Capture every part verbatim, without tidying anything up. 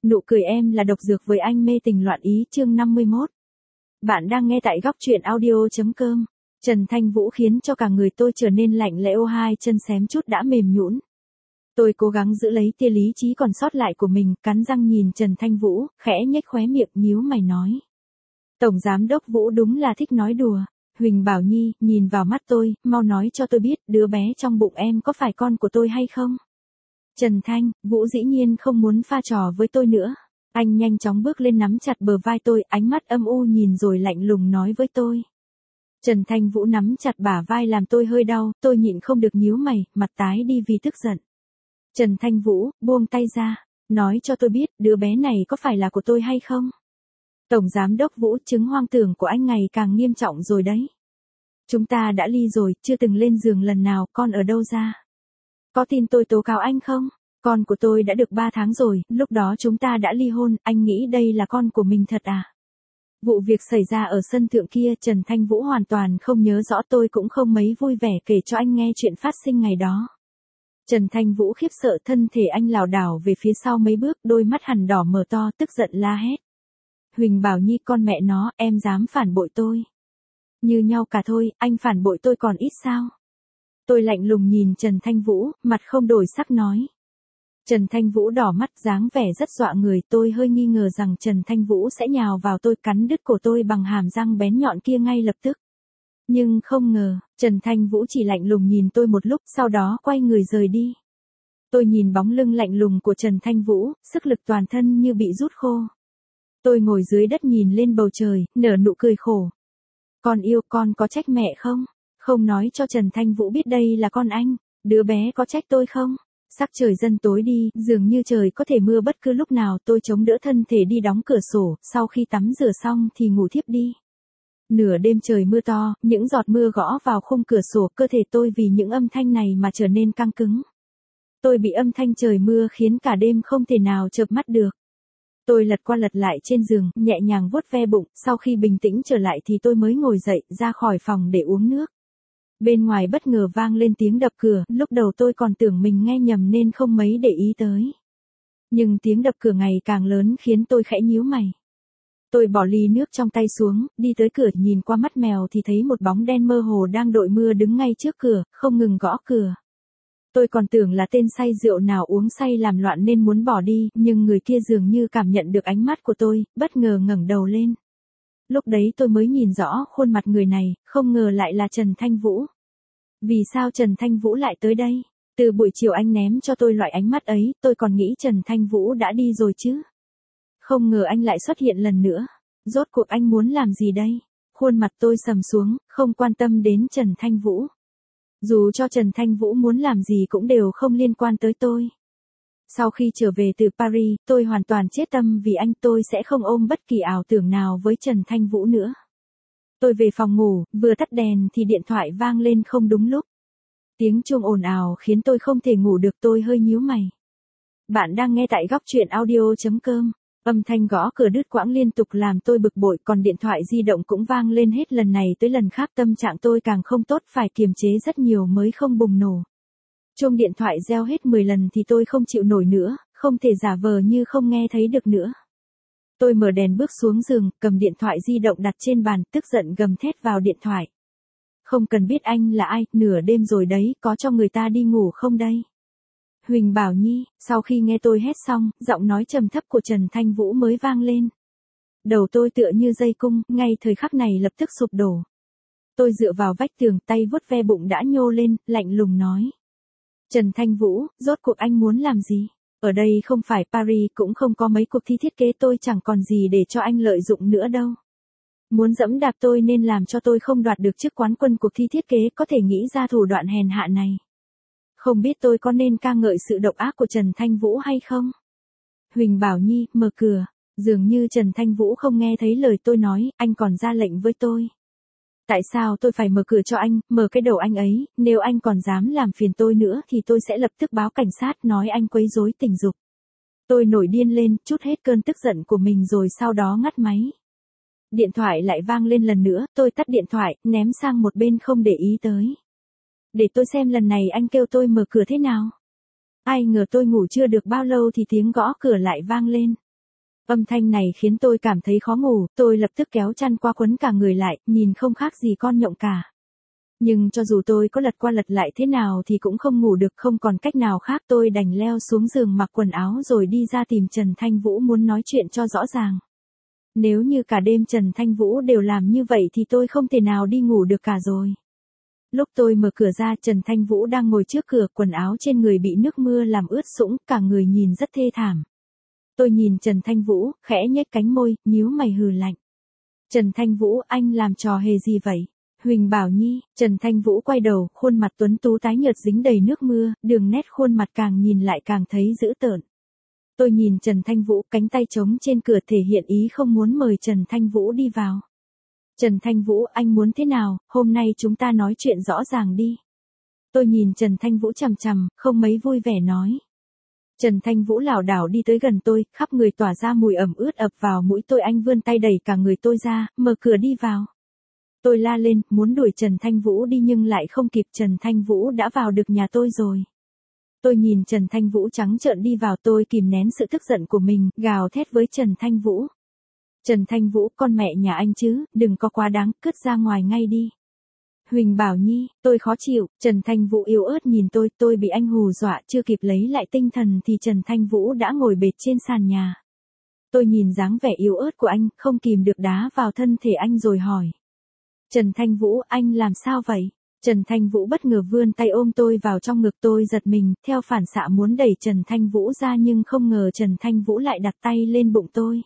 Nụ cười em là độc dược với anh mê tình loạn ý chương năm mươi mốt. Bạn đang nghe tại góc truyện audio.com. Trần Thanh Vũ khiến cho cả người tôi trở nên lạnh lẽo, hai chân xém chút đã mềm nhũn. Tôi cố gắng giữ lấy tia lý trí còn sót lại của mình, cắn răng nhìn Trần Thanh Vũ, khẽ nhếch khóe miệng, nhíu mày nói. Tổng giám đốc Vũ đúng là thích nói đùa. Huỳnh Bảo Nhi, nhìn vào mắt tôi, mau nói cho tôi biết, đứa bé trong bụng em có phải con của tôi hay không? Trần Thanh, Vũ dĩ nhiên không muốn pha trò với tôi nữa. Anh nhanh chóng bước lên nắm chặt bờ vai tôi, ánh mắt âm u nhìn rồi lạnh lùng nói với tôi. Trần Thanh Vũ nắm chặt bả vai làm tôi hơi đau, tôi nhịn không được nhíu mày, mặt tái đi vì tức giận. Trần Thanh Vũ, buông tay ra, nói cho tôi biết, đứa bé này có phải là của tôi hay không? Tổng giám đốc Vũ, chứng hoang tưởng của anh ngày càng nghiêm trọng rồi đấy. Chúng ta đã ly rồi, chưa từng lên giường lần nào, con ở đâu ra? Có tin tôi tố cáo anh không? Con của tôi đã được ba tháng rồi, lúc đó chúng ta đã ly hôn, anh nghĩ đây là con của mình thật à? Vụ việc xảy ra ở sân thượng kia, Trần Thanh Vũ hoàn toàn không nhớ rõ, tôi cũng không mấy vui vẻ kể cho anh nghe chuyện phát sinh ngày đó. Trần Thanh Vũ khiếp sợ, thân thể anh lảo đảo về phía sau mấy bước, đôi mắt hằn đỏ mở to, tức giận la hét. Huỳnh Bảo Nhi, con mẹ nó, em dám phản bội tôi. Như nhau cả thôi, anh phản bội tôi còn ít sao? Tôi lạnh lùng nhìn Trần Thanh Vũ, mặt không đổi sắc nói. Trần Thanh Vũ đỏ mắt, dáng vẻ rất dọa người, tôi hơi nghi ngờ rằng Trần Thanh Vũ sẽ nhào vào tôi, cắn đứt cổ tôi bằng hàm răng bén nhọn kia ngay lập tức. Nhưng không ngờ, Trần Thanh Vũ chỉ lạnh lùng nhìn tôi một lúc, sau đó quay người rời đi. Tôi nhìn bóng lưng lạnh lùng của Trần Thanh Vũ, sức lực toàn thân như bị rút khô. Tôi ngồi dưới đất nhìn lên bầu trời, nở nụ cười khổ. Con yêu, con có trách mẹ không? Không nói cho Trần Thanh Vũ biết đây là con anh, đứa bé có trách tôi không? Sắc trời dần tối đi, dường như trời có thể mưa bất cứ lúc nào, tôi chống đỡ thân thể đi đóng cửa sổ, sau khi tắm rửa xong thì ngủ thiếp đi. Nửa đêm trời mưa to, những giọt mưa gõ vào khung cửa sổ, cơ thể tôi vì những âm thanh này mà trở nên căng cứng. Tôi bị âm thanh trời mưa khiến cả đêm không thể nào chợp mắt được. Tôi lật qua lật lại trên giường, nhẹ nhàng vuốt ve bụng, sau khi bình tĩnh trở lại thì tôi mới ngồi dậy, ra khỏi phòng để uống nước. Bên ngoài bất ngờ vang lên tiếng đập cửa, lúc đầu tôi còn tưởng mình nghe nhầm nên không mấy để ý tới. Nhưng tiếng đập cửa ngày càng lớn khiến tôi khẽ nhíu mày. Tôi bỏ ly nước trong tay xuống, đi tới cửa, nhìn qua mắt mèo thì thấy một bóng đen mơ hồ đang đội mưa đứng ngay trước cửa, không ngừng gõ cửa. Tôi còn tưởng là tên say rượu nào uống say làm loạn nên muốn bỏ đi, nhưng người kia dường như cảm nhận được ánh mắt của tôi, bất ngờ ngẩng đầu lên. Lúc đấy tôi mới nhìn rõ khuôn mặt người này, không ngờ lại là Trần Thanh Vũ. Vì sao Trần Thanh Vũ lại tới đây? Từ buổi chiều anh ném cho tôi loại ánh mắt ấy, tôi còn nghĩ Trần Thanh Vũ đã đi rồi chứ. Không ngờ anh lại xuất hiện lần nữa. Rốt cuộc anh muốn làm gì đây? Khuôn mặt tôi sầm xuống, không quan tâm đến Trần Thanh Vũ. Dù cho Trần Thanh Vũ muốn làm gì cũng đều không liên quan tới tôi. Sau khi trở về từ Paris, tôi hoàn toàn chết tâm vì anh, tôi sẽ không ôm bất kỳ ảo tưởng nào với Trần Thanh Vũ nữa. Tôi về phòng ngủ, vừa tắt đèn thì điện thoại vang lên không đúng lúc. Tiếng chuông ồn ào khiến tôi không thể ngủ được, tôi hơi nhíu mày. Bạn đang nghe tại góc truyện audio.com. Âm thanh gõ cửa đứt quãng liên tục làm tôi bực bội, còn điện thoại di động cũng vang lên hết lần này tới lần khác, tâm trạng tôi càng không tốt, phải kiềm chế rất nhiều mới không bùng nổ. Chuông điện thoại reo hết mười lần thì tôi không chịu nổi nữa, không thể giả vờ như không nghe thấy được nữa. Tôi mở đèn bước xuống giường, cầm điện thoại di động đặt trên bàn, tức giận gầm thét vào điện thoại. Không cần biết anh là ai, nửa đêm rồi đấy, có cho người ta đi ngủ không đây? Huỳnh Bảo Nhi, sau khi nghe tôi hét xong, giọng nói trầm thấp của Trần Thanh Vũ mới vang lên. Đầu tôi tựa như dây cung, ngay thời khắc này lập tức sụp đổ. Tôi dựa vào vách tường, tay vuốt ve bụng đã nhô lên, lạnh lùng nói. Trần Thanh Vũ, rốt cuộc anh muốn làm gì? Ở đây không phải Paris, cũng không có mấy cuộc thi thiết kế, tôi chẳng còn gì để cho anh lợi dụng nữa đâu. Muốn dẫm đạp tôi nên làm cho tôi không đoạt được chức quán quân cuộc thi thiết kế, có thể nghĩ ra thủ đoạn hèn hạ này. Không biết tôi có nên ca ngợi sự độc ác của Trần Thanh Vũ hay không? Huỳnh Bảo Nhi, mở cửa. Dường như Trần Thanh Vũ không nghe thấy lời tôi nói, anh còn ra lệnh với tôi. Tại sao tôi phải mở cửa cho anh, mở cái đầu anh ấy, nếu anh còn dám làm phiền tôi nữa thì tôi sẽ lập tức báo cảnh sát, nói anh quấy rối tình dục. Tôi nổi điên lên, trút hết cơn tức giận của mình rồi sau đó ngắt máy. Điện thoại lại vang lên lần nữa, tôi tắt điện thoại, ném sang một bên không để ý tới. Để tôi xem lần này anh kêu tôi mở cửa thế nào. Ai ngờ tôi ngủ chưa được bao lâu thì tiếng gõ cửa lại vang lên. Âm thanh này khiến tôi cảm thấy khó ngủ, tôi lập tức kéo chăn qua quấn cả người lại, nhìn không khác gì con nhộng cả. Nhưng cho dù tôi có lật qua lật lại thế nào thì cũng không ngủ được, không còn cách nào khác, tôi đành leo xuống giường mặc quần áo rồi đi ra tìm Trần Thanh Vũ muốn nói chuyện cho rõ ràng. Nếu như cả đêm Trần Thanh Vũ đều làm như vậy thì tôi không thể nào đi ngủ được cả rồi. Lúc tôi mở cửa ra, Trần Thanh Vũ đang ngồi trước cửa, quần áo trên người bị nước mưa làm ướt sũng, cả người nhìn rất thê thảm. Tôi nhìn Trần Thanh Vũ, khẽ nhếch cánh môi, nhíu mày hừ lạnh. Trần Thanh Vũ, anh làm trò hề gì vậy? Huỳnh Bảo Nhi, Trần Thanh Vũ quay đầu, khuôn mặt tuấn tú tái nhợt dính đầy nước mưa, đường nét khuôn mặt càng nhìn lại càng thấy dữ tợn. Tôi nhìn Trần Thanh Vũ, cánh tay trống trên cửa thể hiện ý không muốn mời Trần Thanh Vũ đi vào. Trần Thanh Vũ, anh muốn thế nào, hôm nay chúng ta nói chuyện rõ ràng đi. Tôi nhìn Trần Thanh Vũ chằm chằm, không mấy vui vẻ nói. Trần Thanh Vũ lảo đảo đi tới gần tôi, khắp người tỏa ra mùi ẩm ướt ập vào mũi tôi, anh vươn tay đẩy cả người tôi ra, mở cửa đi vào. Tôi la lên, muốn đuổi Trần Thanh Vũ đi nhưng lại không kịp, Trần Thanh Vũ đã vào được nhà tôi rồi. Tôi nhìn Trần Thanh Vũ trắng trợn đi vào, tôi kìm nén sự tức giận của mình, gào thét với Trần Thanh Vũ. Trần Thanh Vũ, con mẹ nhà anh chứ, đừng có quá đáng, cất ra ngoài ngay đi. Huỳnh Bảo Nhi, tôi khó chịu, Trần Thanh Vũ yếu ớt nhìn tôi, tôi bị anh hù dọa, chưa kịp lấy lại tinh thần thì Trần Thanh Vũ đã ngồi bệt trên sàn nhà. Tôi nhìn dáng vẻ yếu ớt của anh, không kìm được đá vào thân thể anh rồi hỏi. Trần Thanh Vũ, anh làm sao vậy? Trần Thanh Vũ bất ngờ vươn tay ôm tôi vào trong ngực, tôi giật mình, theo phản xạ muốn đẩy Trần Thanh Vũ ra nhưng không ngờ Trần Thanh Vũ lại đặt tay lên bụng tôi.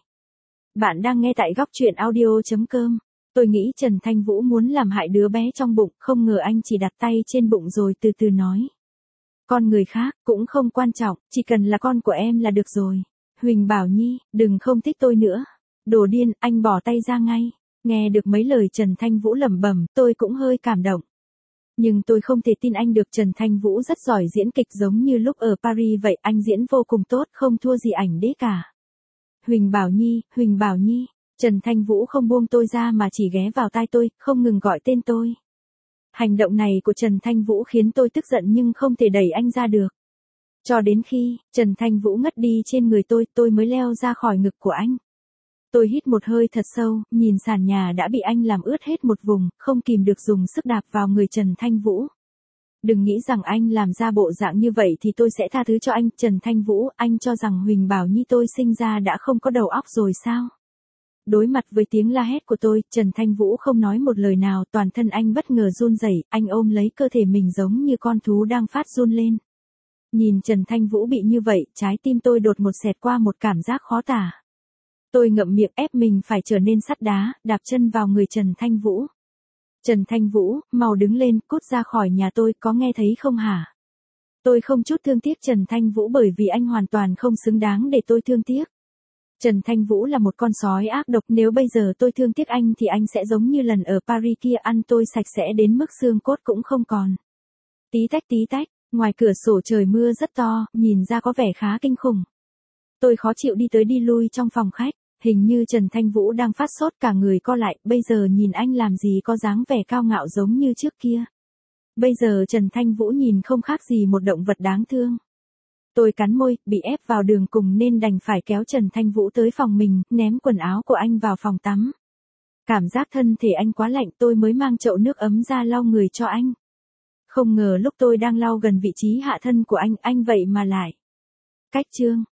Bạn đang nghe tại góc truyện audio chấm com. Tôi nghĩ Trần Thanh Vũ muốn làm hại đứa bé trong bụng, không ngờ anh chỉ đặt tay trên bụng rồi từ từ nói. Con người khác, cũng không quan trọng, chỉ cần là con của em là được rồi. Huỳnh Bảo Nhi, đừng không thích tôi nữa. Đồ điên, anh bỏ tay ra ngay. Nghe được mấy lời Trần Thanh Vũ lẩm bẩm, tôi cũng hơi cảm động. Nhưng tôi không thể tin anh được, Trần Thanh Vũ rất giỏi diễn kịch giống như lúc ở Paris vậy, anh diễn vô cùng tốt, không thua gì ảnh đế cả. Huỳnh Bảo Nhi, Huỳnh Bảo Nhi, Trần Thanh Vũ không buông tôi ra mà chỉ ghé vào tai tôi, không ngừng gọi tên tôi. Hành động này của Trần Thanh Vũ khiến tôi tức giận nhưng không thể đẩy anh ra được. Cho đến khi, Trần Thanh Vũ ngất đi trên người tôi, tôi mới leo ra khỏi ngực của anh. Tôi hít một hơi thật sâu, nhìn sàn nhà đã bị anh làm ướt hết một vùng, không kìm được dùng sức đạp vào người Trần Thanh Vũ. Đừng nghĩ rằng anh làm ra bộ dạng như vậy thì tôi sẽ tha thứ cho anh, Trần Thanh Vũ, anh cho rằng Huỳnh Bảo Nhi tôi sinh ra đã không có đầu óc rồi sao? Đối mặt với tiếng la hét của tôi, Trần Thanh Vũ không nói một lời nào, toàn thân anh bất ngờ run rẩy, anh ôm lấy cơ thể mình giống như con thú đang phát run lên. Nhìn Trần Thanh Vũ bị như vậy, trái tim tôi đột ngột xẹt qua một cảm giác khó tả. Tôi ngậm miệng ép mình phải trở nên sắt đá, đạp chân vào người Trần Thanh Vũ. Trần Thanh Vũ, mau đứng lên, cút ra khỏi nhà tôi, có nghe thấy không hả? Tôi không chút thương tiếc Trần Thanh Vũ bởi vì anh hoàn toàn không xứng đáng để tôi thương tiếc. Trần Thanh Vũ là một con sói ác độc, nếu bây giờ tôi thương tiếc anh thì anh sẽ giống như lần ở Paris kia, ăn tôi sạch sẽ đến mức xương cốt cũng không còn. Tí tách tí tách, ngoài cửa sổ trời mưa rất to, nhìn ra có vẻ khá kinh khủng. Tôi khó chịu đi tới đi lui trong phòng khách, hình như Trần Thanh Vũ đang phát sốt, cả người co lại, bây giờ nhìn anh làm gì có dáng vẻ cao ngạo giống như trước kia. Bây giờ Trần Thanh Vũ nhìn không khác gì một động vật đáng thương. Tôi cắn môi, bị ép vào đường cùng nên đành phải kéo Trần Thanh Vũ tới phòng mình, ném quần áo của anh vào phòng tắm. Cảm giác thân thể anh quá lạnh, tôi mới mang chậu nước ấm ra lau người cho anh. Không ngờ lúc tôi đang lau gần vị trí hạ thân của anh, anh vậy mà lại cách chương.